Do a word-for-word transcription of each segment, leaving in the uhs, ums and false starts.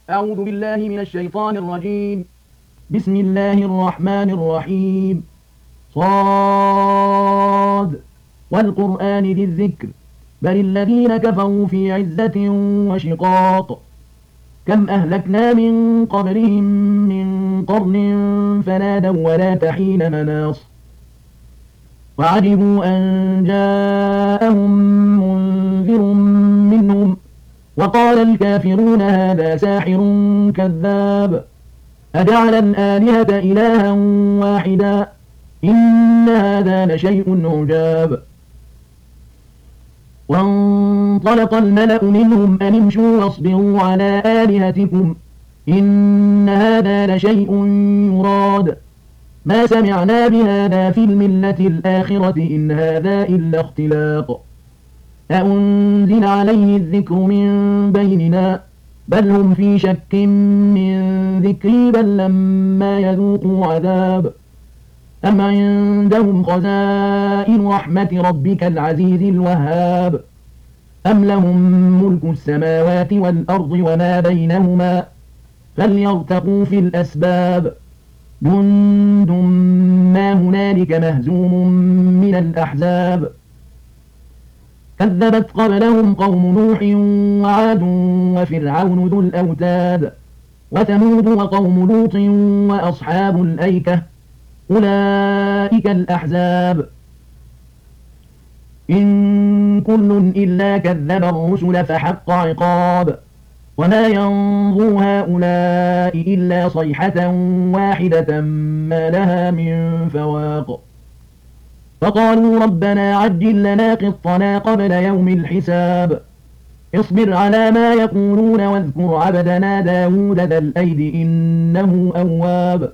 أعوذ بالله من الشيطان الرجيم. بسم الله الرحمن الرحيم. صاد والقرآن ذي الذكر بل الذين كفروا في عزة وشقاق كم أهلكنا من قبلهم من قرن فنادوا ولا تحين مناص وعجبوا أن جاءهم منذر منهم وقال الكافرون هذا ساحر كذاب أجعل الآلهة إلها واحدا إن هذا لشيء عجاب. وانطلق الملأ منهم أن امشوا واصبروا على آلهتكم إن هذا لشيء يراد ما سمعنا بهذا في الملة الآخرة إن هذا إلا اختلاق أأنزل عليه الذكر من بيننا بل هم في شك من ذكري بل لما يذوقوا عذاب أم عندهم خزائن رحمة ربك العزيز الوهاب أم لهم ملك السماوات والأرض وما بينهما فليرتقوا في الأسباب جند ما هنالك مهزوم من الأحزاب كذبت قبلهم قوم نوح وعاد وفرعون ذو الأوتاد وثمود وقوم لوط وأصحاب الأيكة أولئك الأحزاب إن كل إلا كذب الرسل فحق عقاب وما ينظر هؤلاء إلا صيحة واحدة ما لها من فواق فقالوا ربنا عجل لنا قطنا قبل يوم الحساب اصبر على ما يقولون واذكر عبدنا داود ذا الأيد إنه أواب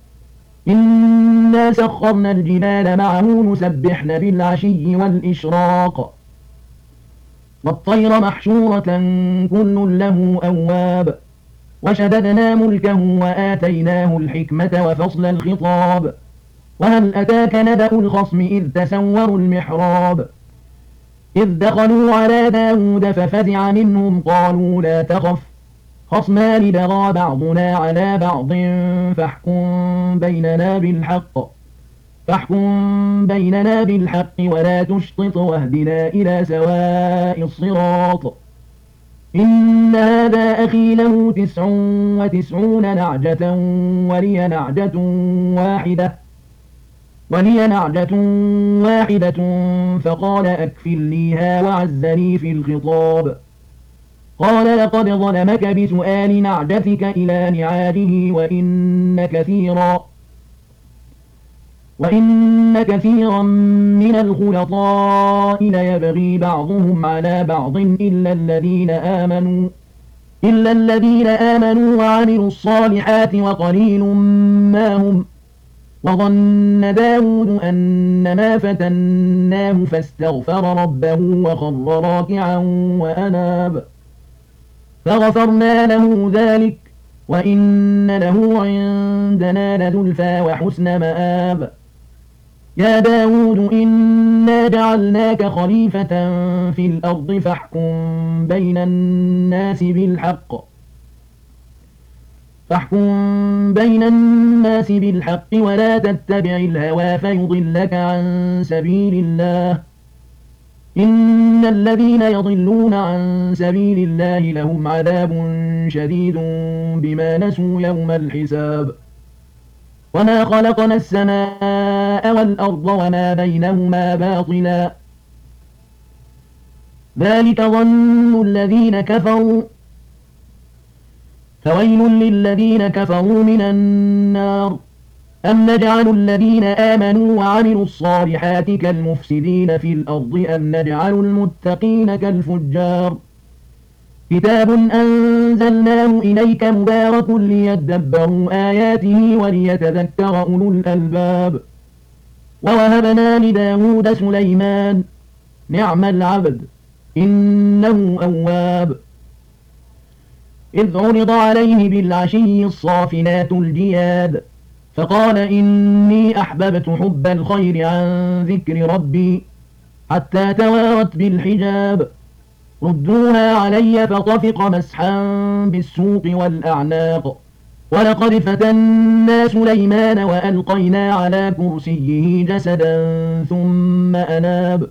إنا سخرنا الجبال معه يسبحن بالعشي والإشراق والطير محشورة كل له أواب وشددنا ملكه وآتيناه الحكمة وفصل الخطاب وهل أتاك نبأ الخصم إذ تسوروا المحراب إذ دخلوا على داود ففزع منهم قالوا لا تخف خصمان بغى بعضنا على بعض فاحكم بيننا بالحق فاحكم بيننا بالحق ولا تشطط واهدنا إلى سواء الصراط إن هذا أخي له تسع وتسعون نعجة ولي نعجة واحدة ولي نعجة واحدة فقال أكفلنيها وعزني في الخطاب قال لقد ظلمك بسؤال نعجتك إلى نعاجه وإن كثيرا وإن كثيرا من الخلطاء ليبغي بعضهم على بعض إلا الذين آمنوا إلا الذين آمنوا وعملوا الصالحات وقليل ما هم وظن داود أنما فتناه فاستغفر ربه وخر راكعا وأناب فغفرنا له ذلك وإن له عندنا لزلفى وحسن مآب يا داود إنا جعلناك خليفة في الأرض فاحكم بين الناس بالحق فاحكم بين الناس بالحق ولا تتبع الهوى فيضلك عن سبيل الله إن الذين يضلون عن سبيل الله لهم عذاب شديد بما نسوا يوم الحساب وما خلقنا السماء والأرض وما بينهما باطلا ذلك ظن الذين كفروا فويل للذين كفروا من النار أم نجعل الذين آمنوا وعملوا الصالحات كالمفسدين في الأرض أم نجعل المتقين كالفجار كتاب أنزلناه إليك مبارك ليدبروا آياته وليتذكر أولو الألباب ووهبنا لداود سليمان نعم العبد إنه أواب إذ عرض عليه بالعشي الصافنات الجياد فقال إني أحببت حب الخير عن ذكر ربي حتى توارت بالحجاب ردوها علي فطفق مسحا بالسوق والأعناق ولقد فتنا سليمان وألقينا على كرسيه جسدا ثم أناب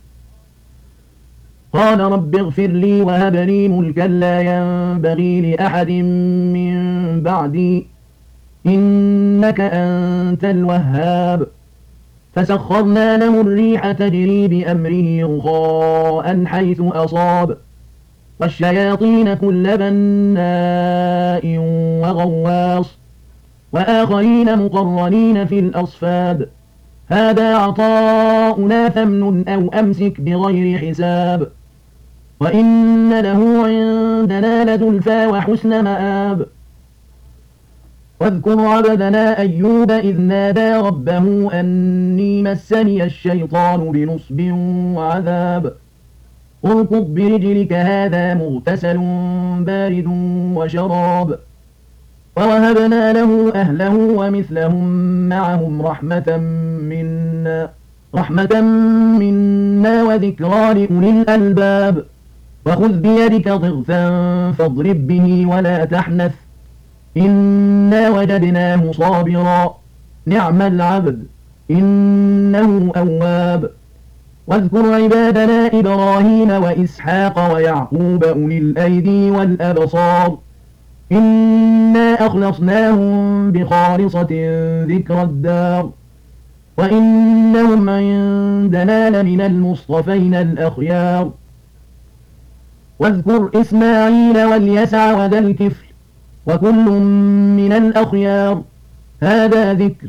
قال رب اغفر لي وهب لي ملكا لا ينبغي لأحد من بعدي إنك أنت الوهاب فسخرنا له الريح تجري بأمره رخاء حيث أصاب والشياطين كل بناء وغواص وآخرين مقرنين في الأصفاد هذا عطاؤنا فامنن أو أمسك بغير حساب وإن له عندنا لزلفى وحسن مآب واذكر عبدنا أيوب إذ نادى ربه أني مسني الشيطان بنصب وعذاب اركض برجلك هذا مغتسل بارد وشراب ووهبنا له أهله ومثلهم معهم رحمة منا رحمة منا وذكرى لأولي الألباب وخذ بيدك ضغثا فاضرب به ولا تحنث إنا وجدناه صابرا نعم العبد إنه أواب واذكر عبادنا إبراهيم وإسحاق ويعقوب أولي الأيدي والأبصار إنا أخلصناهم بخالصة ذكر الدار وإنهم عندنا لمن المصطفين الأخيار واذكر إسماعيل واليسع وذا الكفل وكل من الأخيار هذا ذكر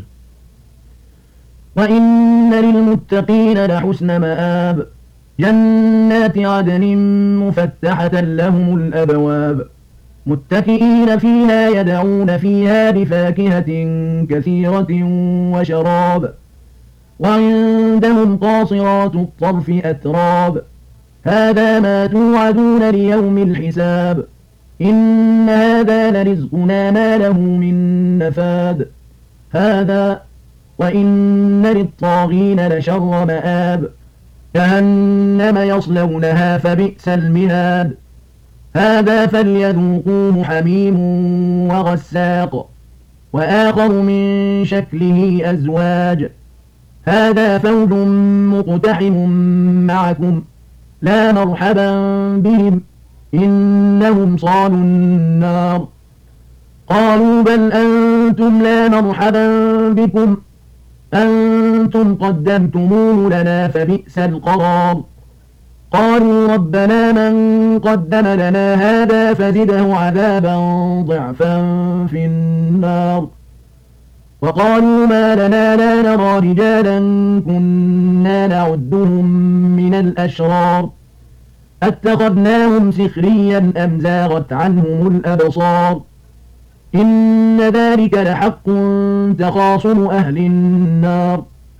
وإن للمتقين لحسن مآب جنات عدن مفتحة لهم الأبواب متكئين فيها يدعون فيها بفاكهة كثيرة وشراب وعندهم قاصرات الطرف أتراب هذا ما توعدون ليوم الحساب إن هذا لرزقنا ما له من نفاد هذا وإن للطاغين لشر مآب جهنم يصلونها فبئس المهاد هذا فليذوقوه حميم وغساق وآخر من شكله أزواج هذا فوج مقتحم معكم لا مرحبا بهم إنهم صالوا النار قالوا بل أنتم لا مرحبا بكم أنتم قدمتموه لنا فبئس القرار قالوا ربنا من قدم لنا هذا فزده عذابا ضعفا في النار وقالوا ما لنا لا نرى رجالا كنا نعدهم من الأشرار أتخذناهم سخريا أم زاغت عنهم الأبصار إن ذلك لحق تخاصم أهل النار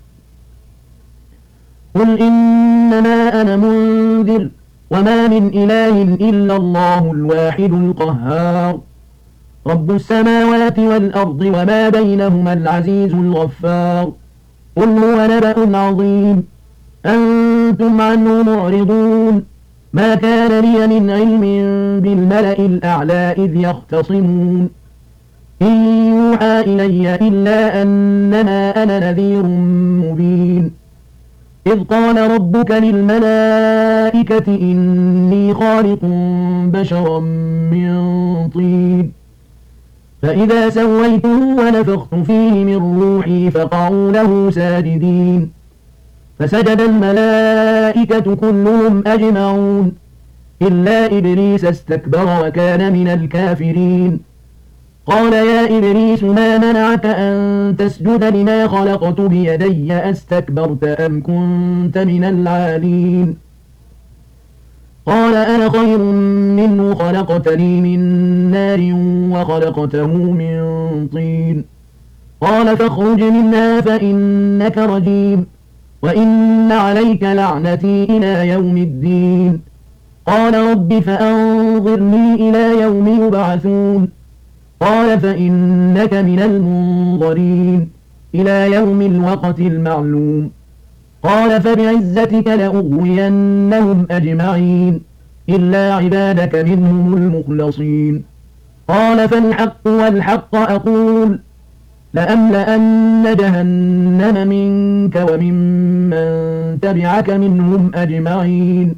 قل إنما أنا منذر وما من إله إلا الله الواحد القهار رب السماوات والأرض وما بينهما العزيز الغفار قل هو نبأ عظيم أنتم عنه معرضون ما كان لي من علم بالملأ الأعلى إذ يختصمون إن يوحى إلي إلا أنما أنا نذير مبين إذ قال ربك للملائكة إني خالق بشرا من طين فإذا سويته ونفخت فيه من روحي فقعوا له ساجدين فسجد الملائكة كلهم أجمعون إلا إبليس استكبر وكان من الكافرين قال يا إبليس ما منعك أن تسجد لما خلقت بيدي أستكبرت أم كنت من العالين قال أنا خير منه خلقتني من نار وخلقته من طين قال فاخرج منها فإنك رجيم وإن عليك لعنتي إلى يوم الدين قال رب فأنظرني إلى يوم يبعثون قال فإنك من المنظرين إلى يوم الوقت المعلوم قال فبعزتك لأغوينهم أجمعين إلا عبادك منهم المخلصين. قال فالحق والحق أقول لأملأن جهنم منك وممن تبعك منهم أجمعين.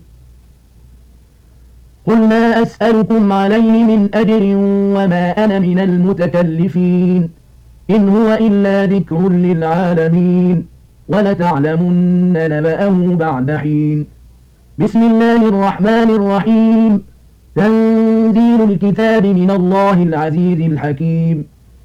قل ما أسألكم عليه من أجر وما أنا من المتكلفين إن هو إلا ذكر للعالمين ولتعلمن نبأه بعد حين. بسم الله الرحمن الرحيم. تنزيل الكتاب من الله العزيز الحكيم.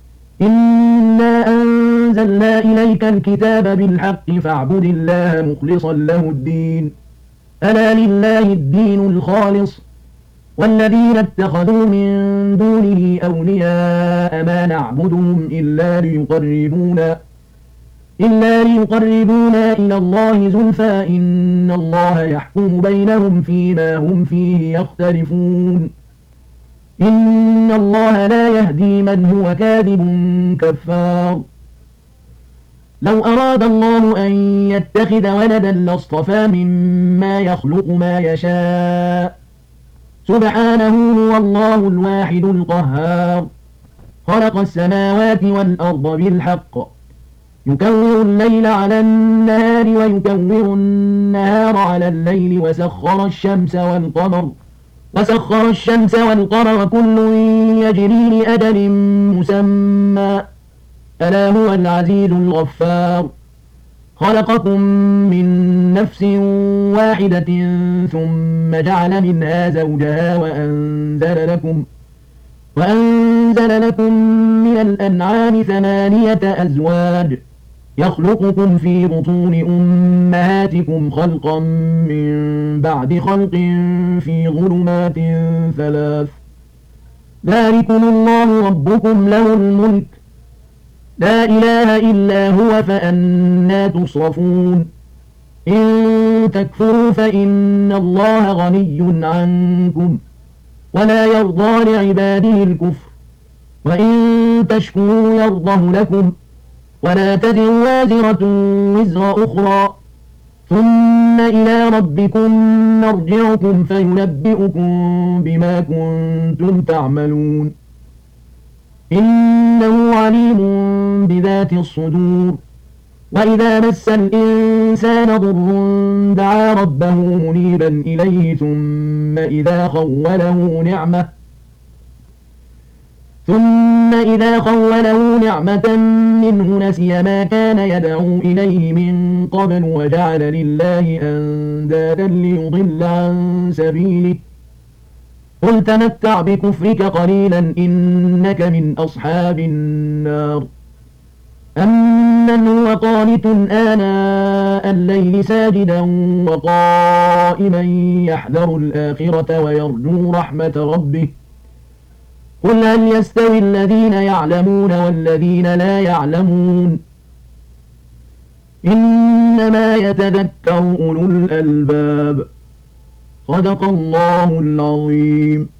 إنا أنزلنا إليك الكتاب بالحق فاعبد الله مخلصا له الدين ألا لله الدين الخالص والذين اتخذوا من دونه أولياء ما نعبدهم إلا ليقربونا إلا ليقربونا إلى الله زلفى إن الله يحكم بينهم فيما هم فيه يختلفون إن الله لا يهدي من هو كاذب كفار. لو أراد الله أن يتخذ ولدا لاصطفى مما يخلق ما يشاء سبحانه هو الله الواحد القهار. خلق السماوات والأرض بالحق يكور الليل على النهار ويكور النهار على الليل وسخر الشمس والقمر وسخر الشمس والقمر كل يجري لأجل مسمى ألا هو العزيز الغفار. خلقكم من نفس واحدة ثم جعل منها زوجها وأنزل لكم وأنزل لكم من الأنعام ثمانية أزواج يخلقكم في بطون أمهاتكم خلقا من بعد خلق في ظلمات ثلاث ذلكم الله ربكم له الملك لا إله إلا هو فأنى تصرفون. إن تكفروا فإن الله غني عنكم ولا يرضى لعباده الكفر وإن تشكروا يرضه لكم ولا تزر وازرة وزر أخرى ثم إلى ربكم مرجعكم فينبئكم بما كنتم تعملون إنه عليم بذات الصدور. وإذا مس الإنسان ضر دعا ربه منيبا إليه ثم إذا خوله نعمة ثم إذا خوله نعمة منه نسي ما كان يدعو إليه من قبل وجعل لله أندادا ليضل عن سبيله قل تمتع بكفرك قليلا إنك من أصحاب النار. أمن هو قانت آناء الليل ساجدا وقائما يحذر الآخرة ويرجو رحمة ربه قل هل يستوي الذين يعلمون والذين لا يعلمون إنما يتذكر أولو الألباب. صدق الله العظيم.